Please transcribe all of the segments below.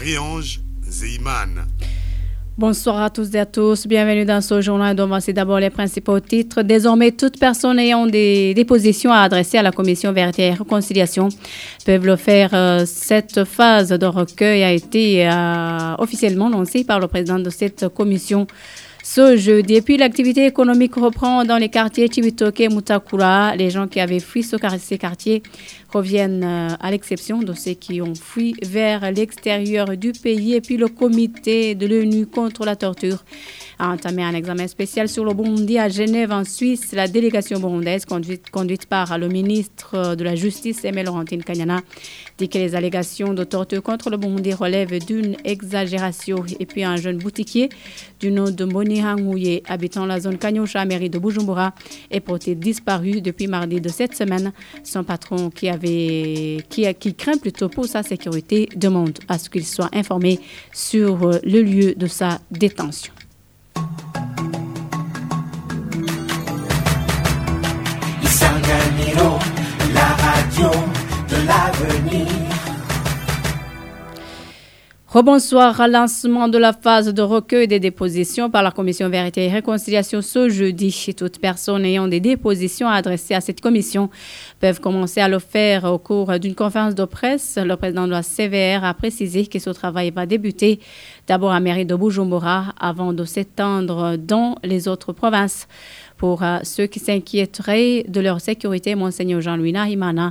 Marie-Ange Zeimane. Bonsoir à tous et à tous. Bienvenue dans ce journal. Voici d'abord les principaux titres. Désormais, toute personne ayant des dépositions à adresser à la Commission Vérité et Réconciliation peuvent le faire. Cette phase de recueil a été officiellement lancée par le président de cette commission ce jeudi. Et puis, l'activité économique reprend dans les quartiers Cibitoke et Mutakura. Les gens qui avaient fui ces quartiers reviennent à l'exception de ceux qui ont fui vers l'extérieur du pays. Et puis, le comité de l'ONU contre la torture a entamé un examen spécial sur le Burundi à Genève, en Suisse. La délégation burundaise, conduite par le ministre de la Justice, Aimé Laurentine Kanyana, dit que les allégations de torture contre le Burundi relèvent d'une exagération. Et puis, un jeune boutiquier du nom de Moni Hangouye, habitant la zone Kanyosha, mairie de Bujumbura, est porté disparu depuis mardi de cette semaine. Son patron, qui craint plutôt pour sa sécurité, demande à ce qu'il soit informé sur le lieu de sa détention. Isanganiro, la radio de l'avenir. Rebonsoir. Lancement de la phase de recueil des dépositions par la Commission Vérité et Réconciliation ce jeudi. Toute personne ayant des dépositions à adresser à cette commission peuvent commencer à le faire au cours d'une conférence de presse. Le président de la CVR a précisé que ce travail va débuter d'abord à mairie de Bujumbura avant de s'étendre dans les autres provinces. Pour ceux qui s'inquiéteraient de leur sécurité, Monseigneur Jean-Louis Nahimana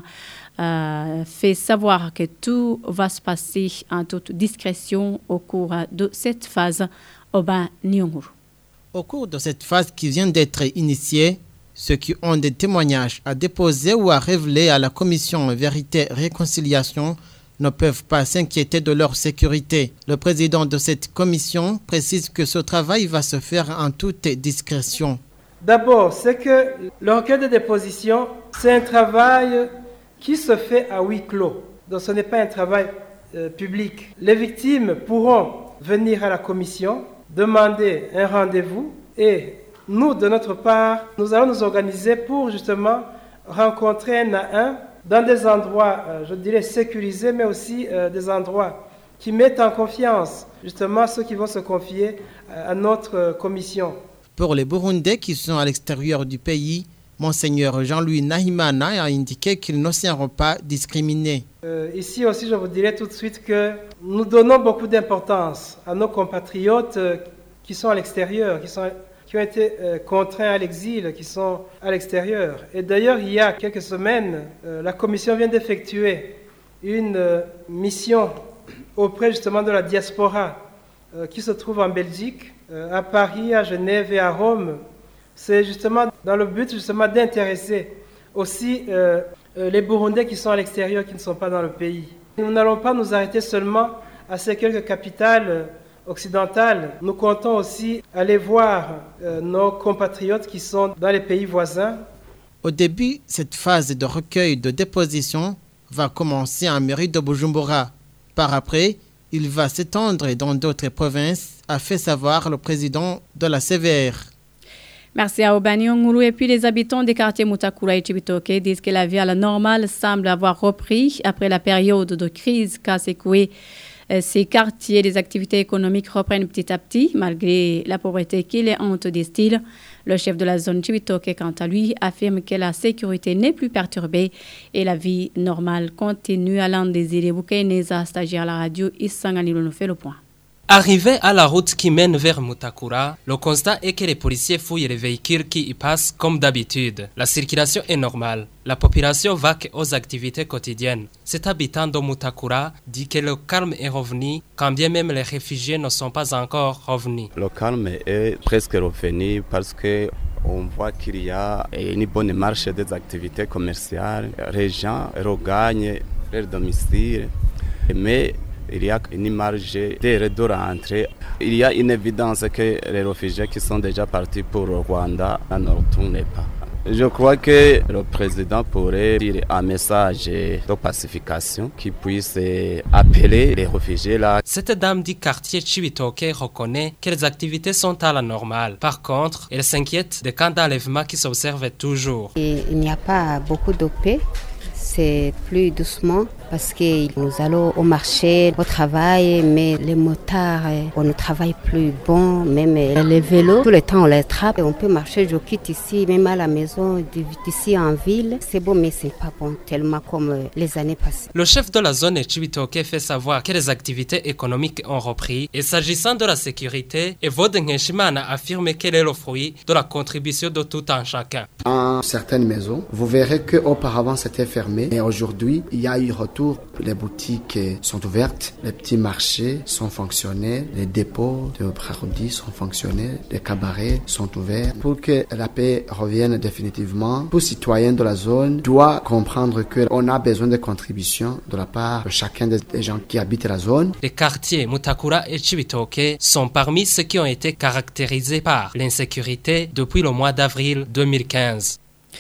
fait savoir que tout va se passer en toute discrétion au cours de cette phase. Oba Nyonguru. Au cours de cette phase qui vient d'être initiée, ceux qui ont des témoignages à déposer ou à révéler à la Commission Vérité et Réconciliation ne peuvent pas s'inquiéter de leur sécurité. Le président de cette commission précise que ce travail va se faire en toute discrétion. D'abord, c'est que le recueil de déposition, c'est un travail qui se fait à huis clos. Donc ce n'est pas un travail public. Les victimes pourront venir à la commission, demander un rendez-vous et nous, de notre part, nous allons nous organiser pour justement rencontrer un à un dans des endroits, je dirais, sécurisés, mais aussi des endroits qui mettent en confiance justement ceux qui vont se confier à notre commission. Pour les Burundais qui sont à l'extérieur du pays, Monseigneur Jean-Louis Nahimana a indiqué qu'ils ne seront pas discriminés. Ici aussi, je vous dirais tout de suite que nous donnons beaucoup d'importance à nos compatriotes qui sont à l'extérieur, qui ont été contraints à l'exil, qui sont à l'extérieur. Et d'ailleurs, il y a quelques semaines, la Commission vient d'effectuer une mission auprès justement de la diaspora qui se trouve en Belgique, à Paris, à Genève et à Rome. C'est justement dans le but justement d'intéresser aussi les Burundais qui sont à l'extérieur, qui ne sont pas dans le pays. Nous n'allons pas nous arrêter seulement à ces quelques capitales occidentales. Nous comptons aussi aller voir nos compatriotes qui sont dans les pays voisins. Au début, cette phase de recueil de déposition va commencer en mairie de Bujumbura. Par après, il va s'étendre dans d'autres provinces, a fait savoir le président de la CVR. Merci à Obani Ongulu. Et puis les habitants des quartiers Mutakura et Cibitoke disent que la vie à la normale semble avoir repris après la période de crise qu'a secoué ces quartiers. Les activités économiques reprennent petit à petit malgré la pauvreté qui les hante, disent-ils. Le chef de la zone Cibitoke, quant à lui, affirme que la sécurité n'est plus perturbée et la vie normale continue. Alain Désiré Boukaineza, stagiaire à la radio Isanganiro, nous fait le point. Arrivé à la route qui mène vers Mutakura, le constat est que les policiers fouillent les véhicules qui y passent comme d'habitude. La circulation est normale. La population vaque aux activités quotidiennes. Cet habitant de Mutakura dit que le calme est revenu, quand bien même les réfugiés ne sont pas encore revenus. Le calme est presque revenu parce que on voit qu'il y a une bonne marche des activités commerciales. Les gens regagnent leur domicile. Mais il y a une marge de rentrée. Il y a une évidence que les réfugiés qui sont déjà partis pour le Rwanda ne retournent pas. Je crois que le président pourrait dire un message de pacification qui puisse appeler les réfugiés là. Cette dame du quartier Cibitoke reconnaît que les activités sont à la normale. Par contre, elle s'inquiète des camps d'enlèvement qui s'observent toujours. Il n'y a pas beaucoup de paix. C'est plus doucement. parce que nous allons au marché, au travail, mais les motards, on ne travaille plus bon, même les vélos, tout le temps on les attrape. On peut marcher, je quitte ici, même à la maison, d'ici en ville. C'est bon, mais c'est pas bon tellement comme les années passées. Le chef de la zone Chibitoke fait savoir que les activités économiques ont repris. Et s'agissant de la sécurité, Evode Ngenshimana affirme qu'elle est le fruit de la contribution de tout un chacun. Dans certaines maisons, vous verrez qu'auparavant c'était fermé, et aujourd'hui il y a eu retour. Les boutiques sont ouvertes, les petits marchés sont fonctionnels, les dépôts de produits sont fonctionnels, les cabarets sont ouverts. Pour que la paix revienne définitivement, tout citoyen de la zone doit comprendre qu'on a besoin de contributions de la part de chacun des gens qui habitent la zone. Les quartiers Mutakura et Chibitoke sont parmi ceux qui ont été caractérisés par l'insécurité depuis le mois d'avril 2015.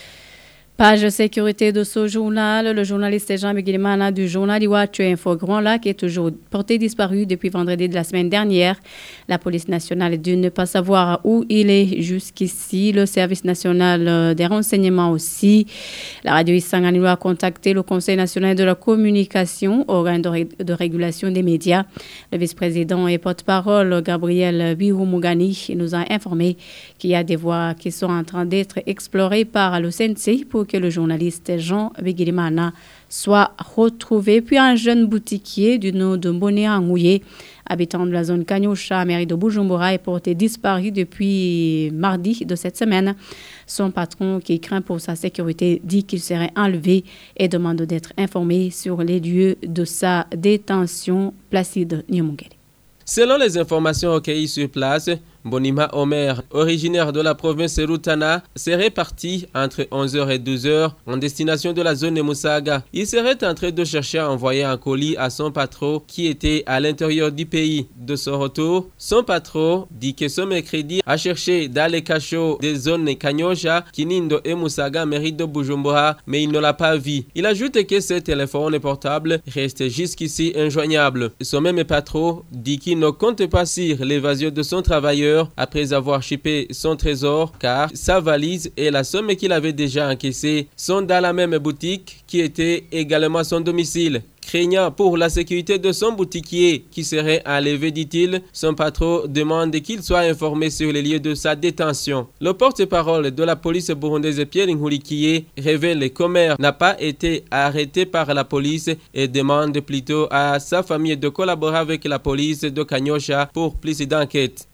Page sécurité de ce journal, le journaliste Jean Bigilimana du journal Iwachu Info Grand Lac est toujours porté disparu depuis vendredi de la semaine dernière. La police nationale est de ne pas savoir où il est jusqu'ici. Le service national des renseignements aussi. La radio Isanganilo a contacté le Conseil national de la communication, organe de régulation des médias. Le vice-président et porte-parole Gabriel Bihumugani nous a informé qu'il y a des voies qui sont en train d'être explorées par le CNC pour que le journaliste Jean Bigilimana soit retrouvé. Puis un jeune boutiquier du nom de Mboné Angouye, habitant de la zone Kanyosha, mairie de Bujumbura, est porté disparu depuis mardi de cette semaine. Son patron, qui craint pour sa sécurité, dit qu'il serait enlevé et demande d'être informé sur les lieux de sa détention. Placide Nyamungere. Selon les informations recueillies sur place, Bonima Omer, originaire de la province de Rutana, serait parti entre 11h et 12h en destination de la zone de Musaga. Il serait en train de chercher à envoyer un colis à son patron qui était à l'intérieur du pays. De son retour, son patron dit que ce mercredi a cherché dans les cachots des zones de Kanyosha, Kinindo et Musaga, mairie de Bujumbura, mais il ne l'a pas vu. Il ajoute que ce téléphone portable reste jusqu'ici injoignable. Son même patron dit qu'il ne compte pas sur l'évasion de son travailleur après avoir chippé son trésor, car sa valise et la somme qu'il avait déjà encaissée sont dans la même boutique qui était également son domicile. Craignant pour la sécurité de son boutiquier qui serait enlevé, dit-il, son patron demande qu'il soit informé sur les lieux de sa détention. Le porte-parole de la police burundaise Pierre Nkurikiye révèle qu'Omer n'a pas été arrêté par la police et demande plutôt à sa famille de collaborer avec la police de Kanyosha pour plus d'enquêtes.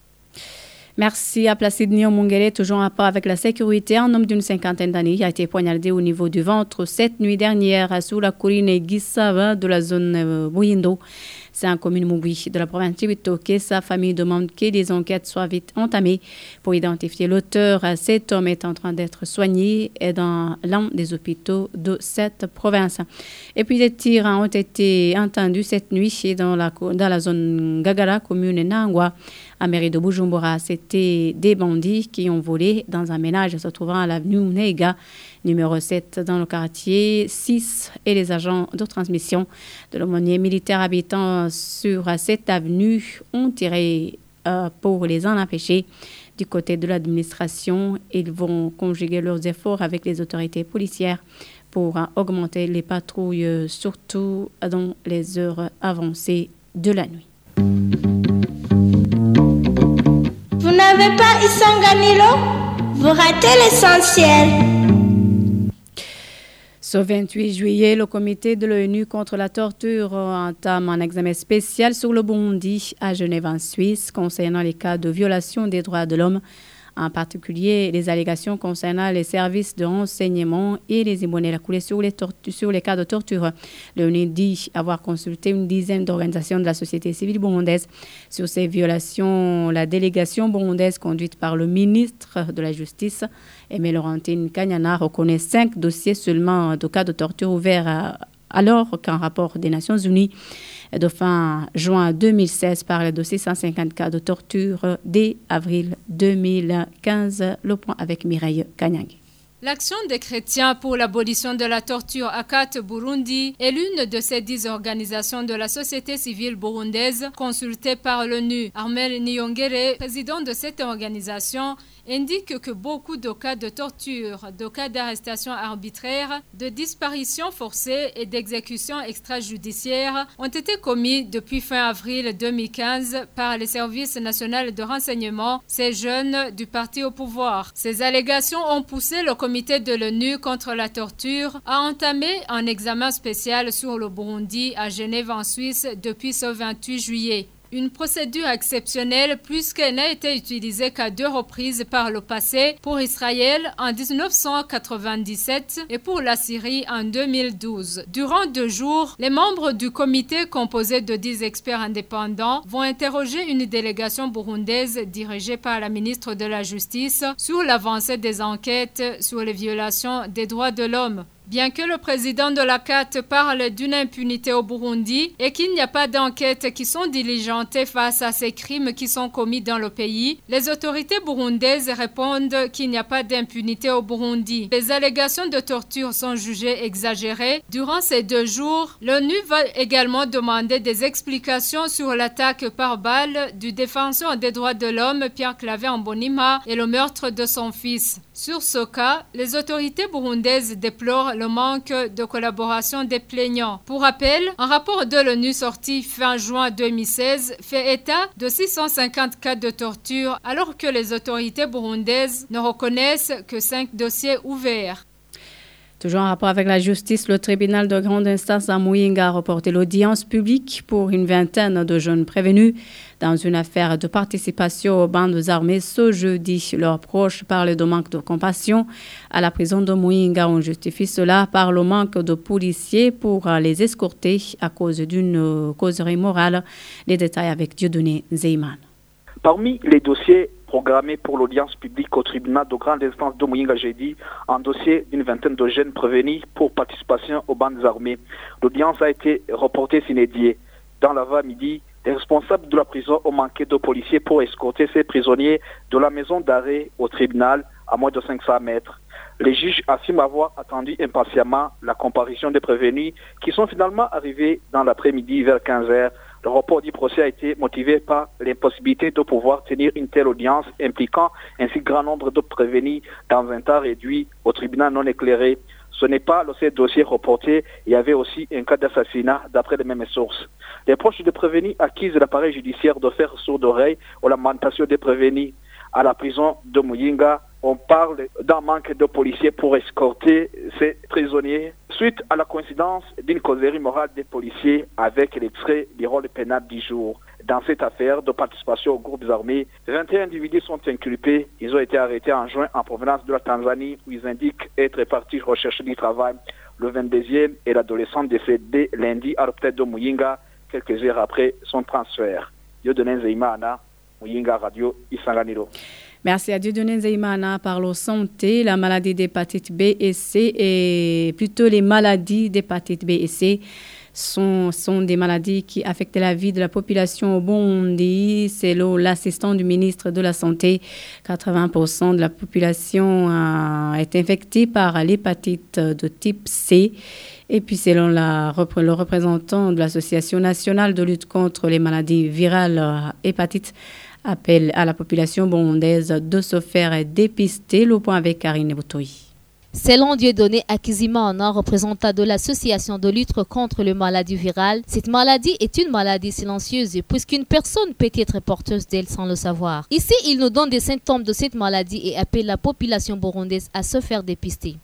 Merci à Placide Nyamungere, toujours en rapport avec la sécurité. Un homme d'une cinquantaine d'années a été poignardé au niveau du ventre cette nuit dernière sous la colline Gisava de la zone Bouyindo. C'est en commune Mugui de la province de Chibitoke. Sa famille demande que des enquêtes soient vite entamées pour identifier l'auteur. Cet homme est en train d'être soigné dans l'un des hôpitaux de cette province. Et puis des tirs ont été entendus cette nuit dans la zone Gagara, commune Nangwa, à mairie de Bujumbura. C'était des bandits qui ont volé dans un ménage se trouvant à l'avenue Neiga, numéro 7 dans le quartier 6, et les agents de transmission de l'aumônier militaire habitant sur cette avenue ont tiré pour les en empêcher. Du côté de l'administration, ils vont conjuguer leurs efforts avec les autorités policières pour augmenter les patrouilles, surtout dans les heures avancées de la nuit. Vous n'avez pas Isanganilo? Vous ratez l'essentiel. Ce 28 juillet, le comité de l'ONU contre la torture entame un examen spécial sur le Burundi à Genève en Suisse concernant les cas de violation des droits de l'homme, en particulier les allégations concernant les services de renseignement et les ébonnés coulés sur les cas de torture. L'ONU dit avoir consulté une dizaine d'organisations de la société civile burundaise sur ces violations. La délégation burundaise conduite par le ministre de la Justice, Aimé Laurentine Kanyana, reconnaît 5 dossiers seulement de cas de torture ouverts alors qu'un rapport des Nations Unies de fin juin 2016 parle de 650 cas de torture dès avril 2015. Le point avec Mireille Kanyang. L'Action des chrétiens pour l'abolition de la torture ACAT Burundi est l'une de ces 10 organisations de la société civile burundaise consultées par l'ONU. Armel Niyongere, président de cette organisation, indique que beaucoup de cas de torture, de cas d'arrestation arbitraire, de disparition forcée et d'exécution extrajudiciaire ont été commis depuis fin avril 2015 par les services nationaux de renseignement, ces jeunes du parti au pouvoir. Ces allégations ont poussé le comité de l'ONU contre la torture à entamer un examen spécial sur le Burundi à Genève en Suisse depuis ce 28 juillet. Une procédure exceptionnelle puisqu'elle n'a été utilisée qu'à 2 reprises par le passé pour Israël en 1997 et pour la Syrie en 2012. Durant 2 jours, les membres du comité composé de 10 experts indépendants vont interroger une délégation burundaise dirigée par la ministre de la Justice sur l'avancée des enquêtes sur les violations des droits de l'homme. Bien que le président de la CAT parle d'une impunité au Burundi et qu'il n'y a pas d'enquêtes qui sont diligentées face à ces crimes qui sont commis dans le pays, les autorités burundaises répondent qu'il n'y a pas d'impunité au Burundi. Les allégations de torture sont jugées exagérées. Durant ces 2 jours, l'ONU va également demander des explications sur l'attaque par balle du défenseur des droits de l'homme Pierre Claver Mbonimpa et le meurtre de son fils. Sur ce cas, les autorités burundaises déplorent le manque de collaboration des plaignants. Pour rappel, un rapport de l'ONU sorti fin juin 2016 fait état de 650 cas de torture alors que les autorités burundaises ne reconnaissent que 5 dossiers ouverts. Toujours en rapport avec la justice, le tribunal de grande instance à Muyinga a reporté l'audience publique pour une vingtaine de jeunes prévenus dans une affaire de participation aux bandes armées ce jeudi. Leurs proches parlent de manque de compassion à la prison de Muyinga. On justifie cela par le manque de policiers pour les escorter à cause d'une causerie morale. Les détails avec Dieudonné Zeyman. Parmi les dossiers programmé pour l'audience publique au tribunal de grande instance de Muyinga jeudi, un dossier d'une vingtaine de jeunes prévenus pour participation aux bandes armées. L'audience a été reportée sine die. Dans l'avant-midi, les responsables de la prison ont manqué de policiers pour escorter ces prisonniers de la maison d'arrêt au tribunal à moins de 500 mètres. Les juges affirment avoir attendu impatiemment la comparution des prévenus qui sont finalement arrivés dans l'après-midi vers 15h. Le report du procès a été motivé par l'impossibilité de pouvoir tenir une telle audience impliquant un si grand nombre de prévenus dans un temps réduit au tribunal non éclairé. Ce n'est pas le seul dossier reporté, il y avait aussi un cas d'assassinat d'après les mêmes sources. Les proches des prévenus accusent l'appareil judiciaire de faire sourde oreille aux lamentations des prévenus. À la prison de Muyinga, on parle d'un manque de policiers pour escorter ces prisonniers suite à la coïncidence d'une causerie morale des policiers avec l'extrait du rôle pénal du jour. Dans cette affaire de participation aux groupes armés, 21 individus sont inculpés. Ils ont été arrêtés en juin en provenance de la Tanzanie où ils indiquent être partis rechercher du travail. Le 22e est l'adolescent décédé lundi à l'hôpital de Muyinga, quelques heures après son transfert. Dieudonné Zeimana, Muyinga Radio, Isanganiro. Merci à Dieudonné Zeimana. Parlons santé, la maladie d'hépatite B et C et plutôt les maladies d'hépatite B et C sont des maladies qui affectent la vie de la population au Burundi. Selon l'assistant du ministre de la Santé, 80% de la population est infectée par l'hépatite de type C. Et puis, selon le représentant de l'Association nationale de lutte contre les maladies virales hépatite, appelle à la population burundaise de se faire dépister. Le point avec Karine Boutoui. Selon Dieudonné Akizimana, représentant de l'association de lutte contre les maladies virales, cette maladie est une maladie silencieuse puisqu'une personne peut être porteuse d'elle sans le savoir. Ici, il nous donne des symptômes de cette maladie et appelle la population burundaise à se faire dépister.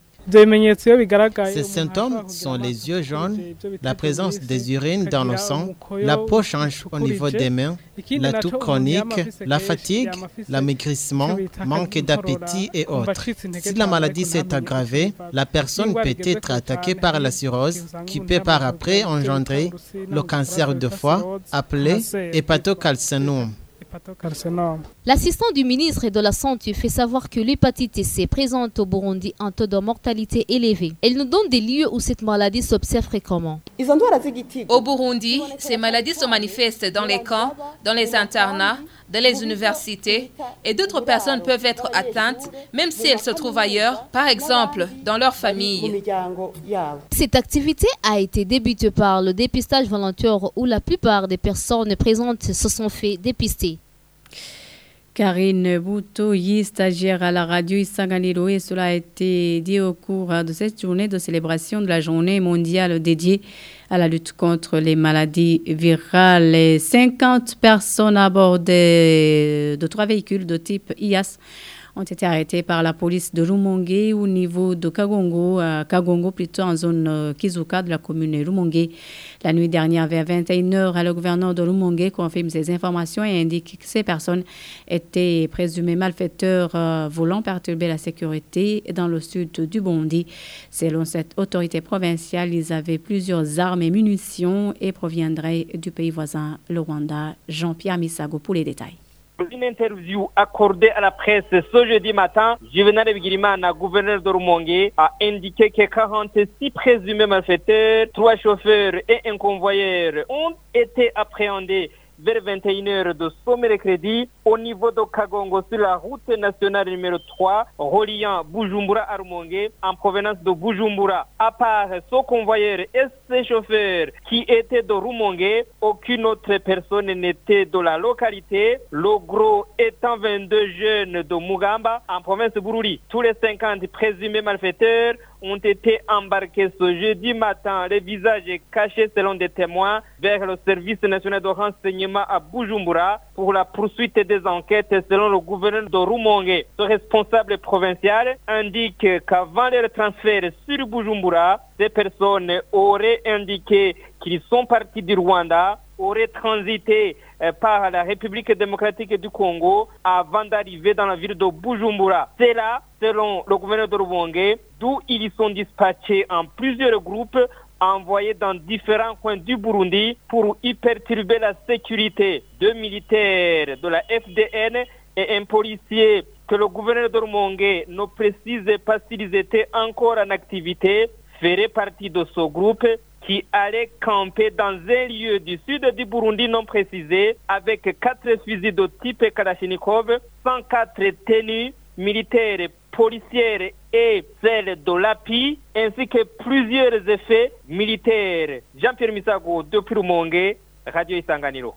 Ces symptômes sont les yeux jaunes, la présence des urines dans le sang, la peau change au niveau des mains, la toux chronique, la fatigue, l'amaigrissement, manque d'appétit et autres. Si la maladie s'est aggravée, la personne peut être attaquée par la cirrhose qui peut par après engendrer le cancer de foie appelé hépatocalcinome. L'assistant du ministre de la Santé fait savoir que l'hépatite C présente au Burundi un taux de mortalité élevé. Elle nous donne des lieux où cette maladie s'observe fréquemment. Au Burundi, ces maladies se manifestent dans les camps, dans les internats, dans les universités et d'autres personnes peuvent être atteintes même si elles se trouvent ailleurs, par exemple dans leur famille. Cette activité a été débutée par le dépistage volontaire où la plupart des personnes présentes se sont fait dépister. Karine Boutoyi, stagiaire à la radio Isanganiro, et cela a été dit au cours de cette journée de célébration de la journée mondiale dédiée à la lutte contre les maladies virales. Les 50 personnes à bord de 3 véhicules de type IAS ont été arrêtés par la police de Rumongue au niveau de Kagongo plutôt en zone Kizuka de la commune de Rumongue. La nuit dernière, vers 21h, le gouverneur de Rumongue confirme ces informations et indique que ces personnes étaient présumées malfaiteurs voulant perturber la sécurité dans le sud du Burundi. Selon cette autorité provinciale, ils avaient plusieurs armes et munitions et proviendraient du pays voisin, le Rwanda. Jean-Pierre Misago pour les détails. Une interview accordée à la presse ce jeudi matin, Juvenal Bigirimana, gouverneur de Rumongue, a indiqué que 46 présumés malfaiteurs, 3 chauffeurs et un convoyeur ont été appréhendés vers 21h de ce mercredi au niveau de Kagongo sur la route nationale numéro 3 reliant Bujumbura à Rumongue en provenance de Bujumbura. À part ce convoyeur et ses chauffeurs qui étaient de Rumongue, aucune autre personne n'était de la localité, le gros étant 22 jeunes de Mugamba en province de Bururi. Tous les 50 présumés malfaiteurs ont été embarqués ce jeudi matin, les visages cachés selon des témoins, vers le service national de renseignement à Bujumbura pour la poursuite des enquêtes selon le gouverneur de Rumongue. Ce responsable provincial indique qu'avant leur transfert sur Bujumbura, ces personnes auraient indiqué qu'ils sont partis du Rwanda, auraient transité par la République démocratique du Congo avant d'arriver dans la ville de Bujumbura. C'est là, selon le gouverneur de Rumongue, d'où ils sont dispatchés en plusieurs groupes envoyés dans différents coins du Burundi pour y perturber la sécurité. 2 militaires de la FDN et un policier que le gouverneur de Rumongue ne précise pas s'ils étaient encore en activité feraient partie de ce groupe qui allait camper dans un lieu du sud du Burundi non précisé avec 4 fusils de type Kalachnikov, 104 tenues militaires, policières et celles de l'API, ainsi que plusieurs effets militaires. Jean-Pierre Misago, depuis Rumongue, Radio Isanganiro.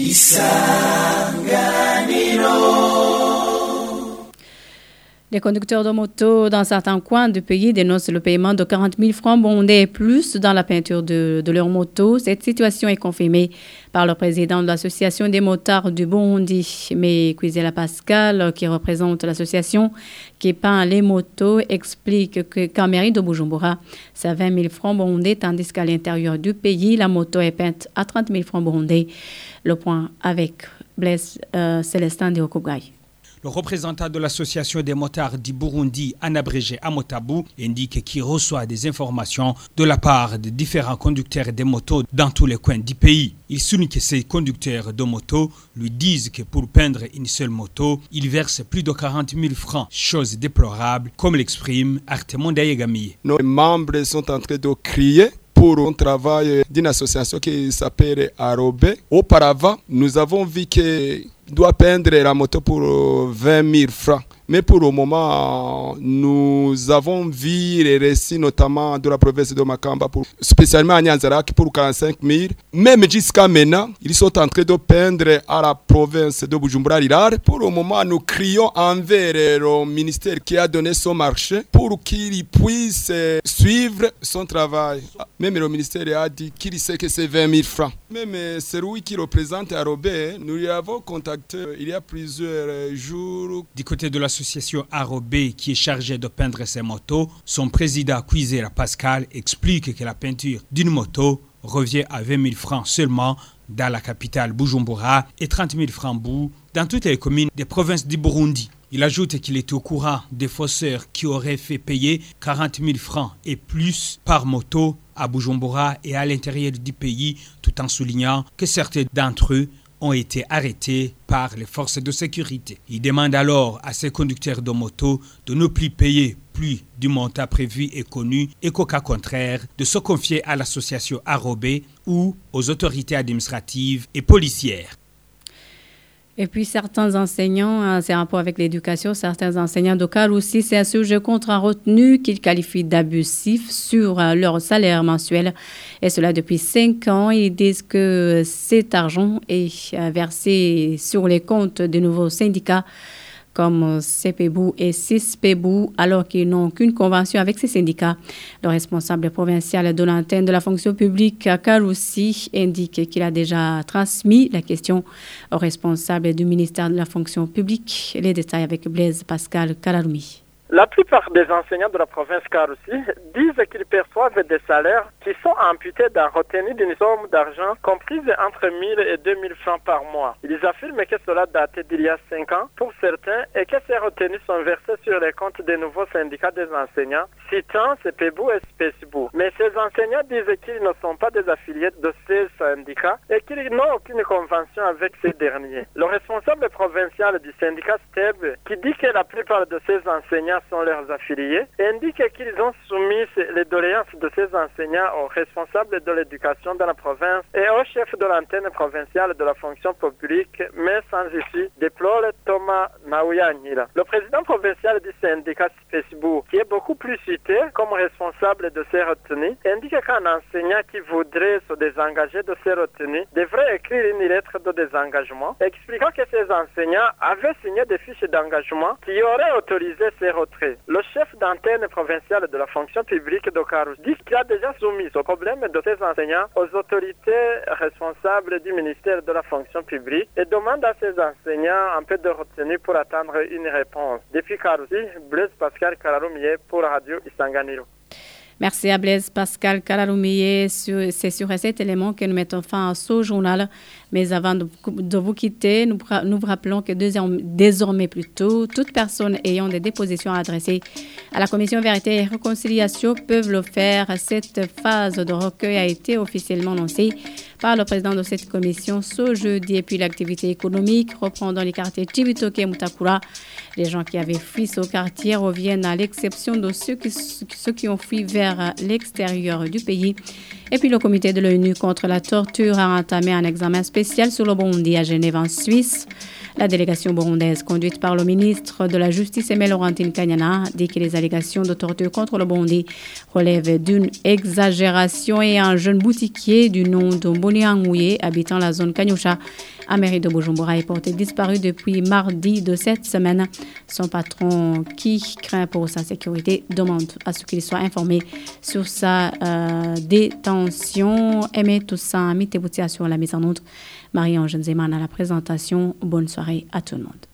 Les conducteurs de moto dans certains coins du pays dénoncent le paiement de 40 000 francs burundais et plus dans la peinture de leur moto. Cette situation est confirmée par le président de l'association des motards du Burundi. Mais Kwizela Pascal, qui représente l'association qui peint les motos, explique qu'en mairie de Bujumbura, c'est 20 000 francs burundais, tandis qu'à l'intérieur du pays, la moto est peinte à 30 000 francs burundais. Le point avec Blaise Célestin de Okogay. Le représentant de l'association des motards du Burundi, en abrégé Amotabou, indique qu'il reçoit des informations de la part de différents conducteurs de motos dans tous les coins du pays. Il souligne que ces conducteurs de motos lui disent que pour peindre une seule moto, ils versent plus de 40 000 francs, chose déplorable, comme l'exprime Artemon Dayegami. Nos membres sont en train de crier pour un travail d'une association qui s'appelle Arobe. Auparavant, nous avons vu que doit peindre la moto pour 20 000 francs. Mais pour le moment, nous avons vu les récits notamment de la province de Makamba, spécialement à Nyanzarak, pour 45 000. Même jusqu'à maintenant, ils sont en train de peindre à la province de Bujumbura Lirar. Pour le moment, nous crions envers le ministère qui a donné son marché pour qu'il puisse suivre son travail. Même le ministère a dit qu'il sait que c'est 20 000 francs. Même celui qui représente Arobé, nous l'avons contacté il y a plusieurs jours. Du côté de l'association Arobé qui est chargée de peindre ses motos, son président Kwizera Pascal explique que la peinture d'une moto revient à 20 000 francs seulement dans la capitale Bujumbura et 30 000 francs dans toutes les communes des provinces du Burundi. Il ajoute qu'il est au courant des fausseurs qui auraient fait payer 40 000 francs et plus par moto à Bujumbura et à l'intérieur du pays, tout en soulignant que certains d'entre eux ont été arrêtés par les forces de sécurité. Il demande alors à ces conducteurs de moto de ne plus payer plus du montant prévu et connu et qu'au cas contraire, de se confier à l'association Arobé ou aux autorités administratives et policières. Et puis, certains enseignants, c'est un rapport avec l'éducation, certains enseignants de Karoussi, c'est un sujet contrat retenu qu'ils qualifient d'abusif sur leur salaire mensuel. Et cela depuis 5 ans. Ils disent que cet argent est versé sur les comptes de nouveaux syndicats comme CPBU et CISPBU, alors qu'ils n'ont aucune convention avec ces syndicats. Le responsable provincial de l'antenne de la fonction publique à Karoussi indique qu'il a déjà transmis la question au responsable du ministère de la fonction publique. Les détails avec Blaise Pascal Kararoumi. La plupart des enseignants de la province Karoussi disent qu'ils perçoivent des salaires qui sont amputés d'un retenu d'une somme d'argent comprise entre 1000 et 2000 francs par mois. Ils affirment que cela date d'il y a 5 ans pour certains et que ces retenus sont versés sur les comptes des nouveaux syndicats des enseignants, citant CPBU et CISPBU. Mais ces enseignants disent qu'ils ne sont pas des affiliés de ces syndicats et qu'ils n'ont aucune convention avec ces derniers. Le responsable provincial du syndicat STEB, qui dit que la plupart de ces enseignants sont leurs affiliés, indique qu'ils ont soumis les doléances de ces enseignants aux responsables de l'éducation de la province et au chef de l'antenne provinciale de la fonction publique, mais sans issue, déplore Thomas Naouyanila. Le président provincial du syndicat CISPBU, qui est beaucoup plus cité comme responsable de ces retenues, indique qu'un enseignant qui voudrait se désengager de ces retenues devrait écrire une lettre de désengagement, expliquant que ces enseignants avaient signé des fiches d'engagement qui auraient autorisé ces retenues. Le chef d'antenne provinciale de la fonction publique de Karoussi dit qu'il a déjà soumis ce problème de ces enseignants aux autorités responsables du ministère de la fonction publique et demande à ces enseignants un peu de retenue pour attendre une réponse. Depuis Karoussi, Blaise Pascal Kararoumié pour Radio Isanganiro. Merci à Blaise Pascal Kararoumié. C'est sur cet élément que nous mettons fin à ce journal. Mais avant de vous quitter, nous vous rappelons que désormais plutôt, toute personne ayant des dépositions adressées à la Commission Vérité et Réconciliation peuvent le faire. Cette phase de recueil a été officiellement lancée par le président de cette commission ce jeudi. Et puis l'activité économique reprend dans les quartiers Chibitoke et Mutakura. Les gens qui avaient fui ce quartier reviennent à l'exception de ceux qui ont fui vers l'extérieur du pays. Et puis le comité de l'ONU contre la torture a entamé un examen spécial sur le Burundi à Genève en Suisse. La délégation burundaise, conduite par le ministre de la Justice, Aimé Laurentine Kanyana, dit que les allégations de torture contre le Burundi relèvent d'une exagération et un jeune boutiquier du nom de Mboni Angouye, habitant la zone Kanyosha, à mairie de Bujumbura, est porté disparu depuis mardi de cette semaine. Son patron, qui craint pour sa sécurité, demande à ce qu'il soit informé sur sa détention. Aimé Toussaint Miteboutia sur la mise en onde. Marie-Ange Nzeman à la présentation. Bonne soirée à tout le monde.